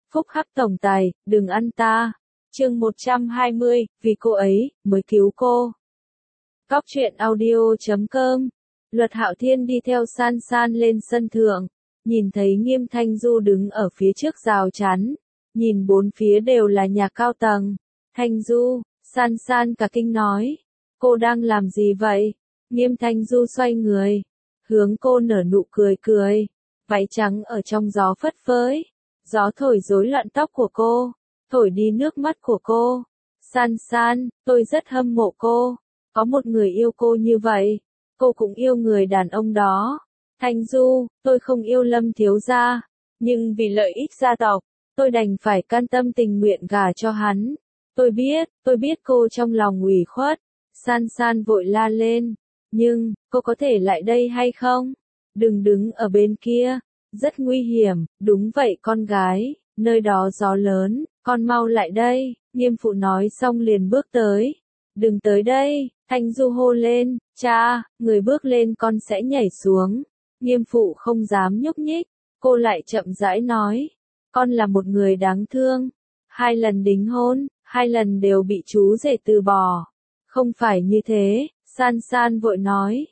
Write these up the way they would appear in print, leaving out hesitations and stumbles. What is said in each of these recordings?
Phúc hắc tổng tài, đừng ăn ta. Chương 120, vì cô ấy, mới cứu cô. Góc truyện audio.com. Luật Hạo Thiên đi theo San San lên sân thượng, nhìn thấy Nghiêm Thanh Du đứng ở phía trước rào chắn, nhìn bốn phía đều là nhà cao tầng. Thanh Du, San San cả kinh nói, cô đang làm gì vậy? Nghiêm Thanh Du xoay người, hướng cô nở nụ cười cười, váy trắng ở trong gió phất phới, gió thổi rối loạn tóc của cô, thổi đi nước mắt của cô. San San, tôi rất hâm mộ cô, có một người yêu cô như vậy, cô cũng yêu người đàn ông đó. Thanh Du, tôi không yêu Lâm thiếu gia, nhưng vì lợi ích gia tộc, tôi đành phải can tâm tình nguyện gả cho hắn. Tôi biết cô trong lòng ủy khuất. San San vội la lên, nhưng, cô có thể lại đây hay không? Đừng đứng ở bên kia, rất nguy hiểm. Đúng vậy con gái, nơi đó gió lớn, con mau lại đây. Nghiêm phụ nói xong liền bước tới. Đừng tới đây, Thanh Du hô lên, cha, người bước lên con sẽ nhảy xuống. Nghiêm phụ không dám nhúc nhích, cô lại chậm rãi nói, con là một người đáng thương. 2 lần đính hôn, 2 lần đều bị chú rể từ bỏ. Không phải như thế, San San vội nói,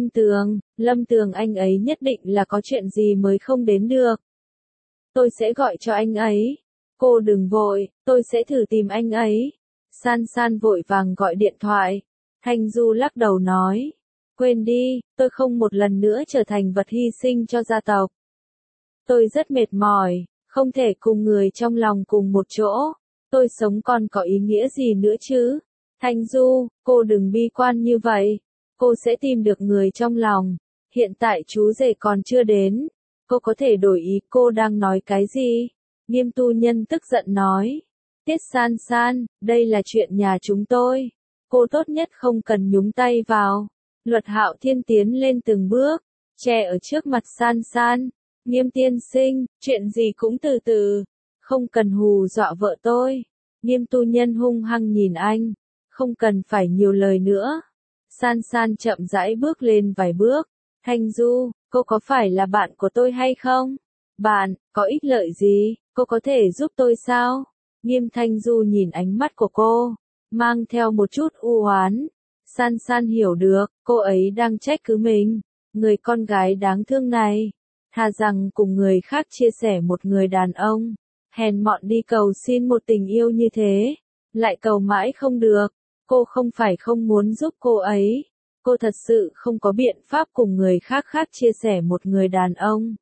Lâm Tường anh ấy nhất định là có chuyện gì mới không đến được. Tôi sẽ gọi cho anh ấy. Cô đừng vội, tôi sẽ thử tìm anh ấy. San San vội vàng gọi điện thoại. Thanh Du lắc đầu nói, quên đi, tôi không một lần nữa trở thành vật hy sinh cho gia tộc. Tôi rất mệt mỏi, không thể cùng người trong lòng cùng một chỗ. Tôi sống còn có ý nghĩa gì nữa chứ? Thanh Du, cô đừng bi quan như vậy. Cô sẽ tìm được người trong lòng. Hiện tại chú rể còn chưa đến. Cô có thể đổi ý. Cô đang nói cái gì? Nghiêm tu nhân tức giận nói. Tiết San San, đây là chuyện nhà chúng tôi. Cô tốt nhất không cần nhúng tay vào. Luật Hạo Thiên tiến lên từng bước, che ở trước mặt San San. Nghiêm tiên sinh, chuyện gì cũng từ từ. Không cần hù dọa vợ tôi. Nghiêm tu nhân hung hăng nhìn anh. Không cần phải nhiều lời nữa. San San chậm rãi bước lên vài bước. Thanh Du, cô có phải là bạn của tôi hay không? Bạn, có ích lợi gì? Cô có thể giúp tôi sao? Nghiêm Thanh Du nhìn ánh mắt của cô, mang theo một chút u oán. San San hiểu được, cô ấy đang trách cứ mình. Người con gái đáng thương này, thà rằng cùng người khác chia sẻ một người đàn ông, hèn mọn đi cầu xin một tình yêu như thế, lại cầu mãi không được. Cô không phải không muốn giúp cô ấy, cô thật sự không có biện pháp cùng người khác chia sẻ một người đàn ông.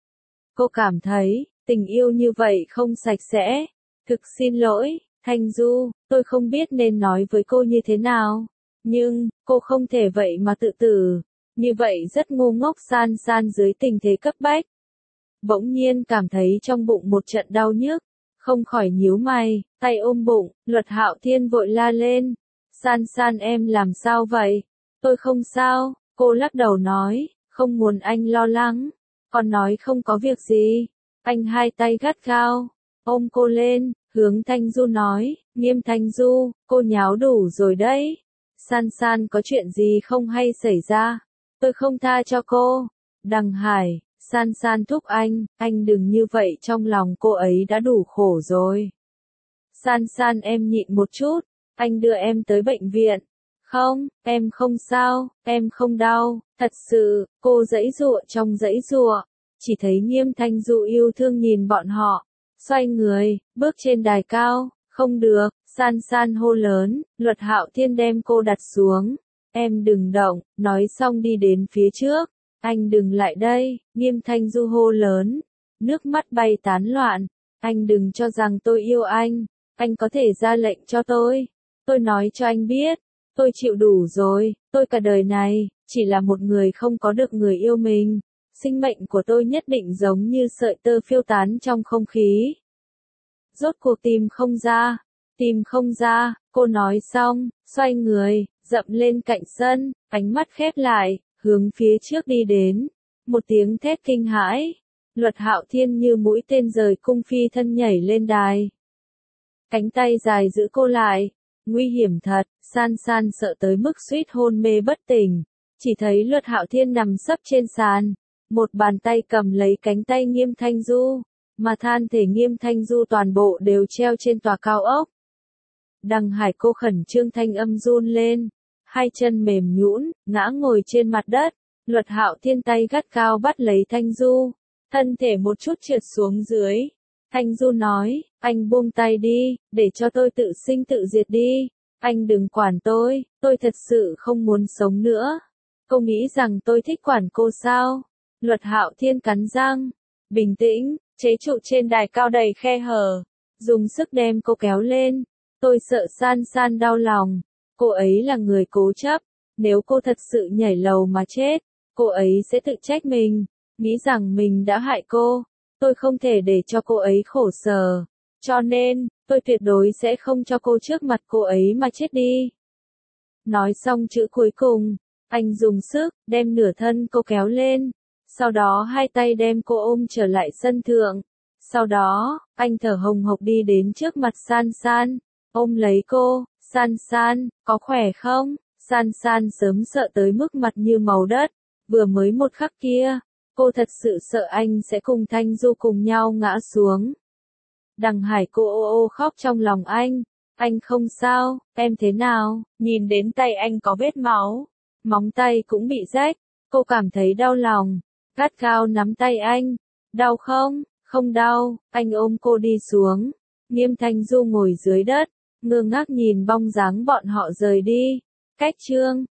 Cô cảm thấy, tình yêu như vậy không sạch sẽ. Thực xin lỗi, Thanh Du, tôi không biết nên nói với cô như thế nào. Nhưng, cô không thể vậy mà tự tử. Như vậy rất ngu ngốc. San San dưới tình thế cấp bách. Bỗng nhiên cảm thấy trong bụng một trận đau nhức. Không khỏi nhíu mày, tay ôm bụng. Luật Hạo Thiên vội la lên. San San em làm sao vậy? Tôi không sao, cô lắc đầu nói, không muốn anh lo lắng. Còn nói không có việc gì. Anh hai tay gắt gao, ôm cô lên, hướng Thanh Du nói, Nghiêm Thanh Du, cô nháo đủ rồi đấy. San San có chuyện gì không hay xảy ra? Tôi không tha cho cô. Đằng Hải, San San thúc anh đừng như vậy, trong lòng cô ấy đã đủ khổ rồi. San San em nhịn một chút, anh đưa em tới bệnh viện. Không, em không sao, em không đau, thật sự. Cô giãy giụa trong giãy giụa, chỉ thấy Nghiêm Thanh Du yêu thương nhìn bọn họ, xoay người, bước trên đài cao. Không được, San San hô lớn. Luật Hạo Thiên đem cô đặt xuống. Em đừng động, nói xong đi đến phía trước. Anh đừng lại đây. Nghiêm Thanh Du hô lớn, nước mắt bay tán loạn. Anh đừng cho rằng tôi yêu anh có thể ra lệnh cho tôi. Tôi nói cho anh biết, tôi chịu đủ rồi. Tôi cả đời này chỉ là một người không có được người yêu mình. Sinh mệnh của tôi nhất định giống như sợi tơ phiêu tán trong không khí. Rốt cuộc tìm không ra, cô nói xong, xoay người, dậm lên cạnh sân, ánh mắt khép lại, hướng phía trước đi đến. Một tiếng thét kinh hãi, Luật Hạo Thiên như mũi tên rời cung phi thân nhảy lên đài. Cánh tay dài giữ cô lại, nguy hiểm thật. San San sợ tới mức suýt hôn mê bất tỉnh, chỉ thấy Luật Hạo Thiên nằm sấp trên sàn, một bàn tay cầm lấy cánh tay Nghiêm Thanh Du, mà than thể Nghiêm Thanh Du toàn bộ đều treo trên tòa cao ốc. Đằng Hải cô khẩn trương thanh âm run lên, hai chân mềm nhũn, ngã ngồi trên mặt đất. Luật Hạo Thiên tay gắt cao bắt lấy Thanh Du, thân thể một chút trượt xuống dưới. Thanh Du nói, anh buông tay đi, để cho tôi tự sinh tự diệt đi. Anh đừng quản tôi thật sự không muốn sống nữa. Cô nghĩ rằng tôi thích quản cô sao? Luật Hạo Thiên cắn răng, bình tĩnh, chế trụ trên đài cao đầy khe hở, dùng sức đem cô kéo lên. Tôi sợ San San đau lòng, cô ấy là người cố chấp, nếu cô thật sự nhảy lầu mà chết, cô ấy sẽ tự trách mình, nghĩ rằng mình đã hại cô. Tôi không thể để cho cô ấy khổ sở, cho nên, tôi tuyệt đối sẽ không cho cô trước mặt cô ấy mà chết đi. Nói xong chữ cuối cùng, anh dùng sức, đem nửa thân cô kéo lên, sau đó hai tay đem cô ôm trở lại sân thượng. Sau đó, anh thở hồng hộc đi đến trước mặt San San, ôm lấy cô. San San, có khỏe không? San San sớm sợ tới mức mặt như màu đất, vừa mới một khắc kia, cô thật sự sợ anh sẽ cùng Thanh Du cùng nhau ngã xuống. Đằng Hải cô ô ô khóc trong lòng anh không sao, em thế nào? Nhìn đến tay anh có vết máu, móng tay cũng bị rách, cô cảm thấy đau lòng, gắt gao nắm tay anh. Đau không? Không đau. Anh ôm cô đi xuống. Nghiêm Thanh Du ngồi dưới đất, ngơ ngác nhìn bóng dáng bọn họ rời đi. Cách chương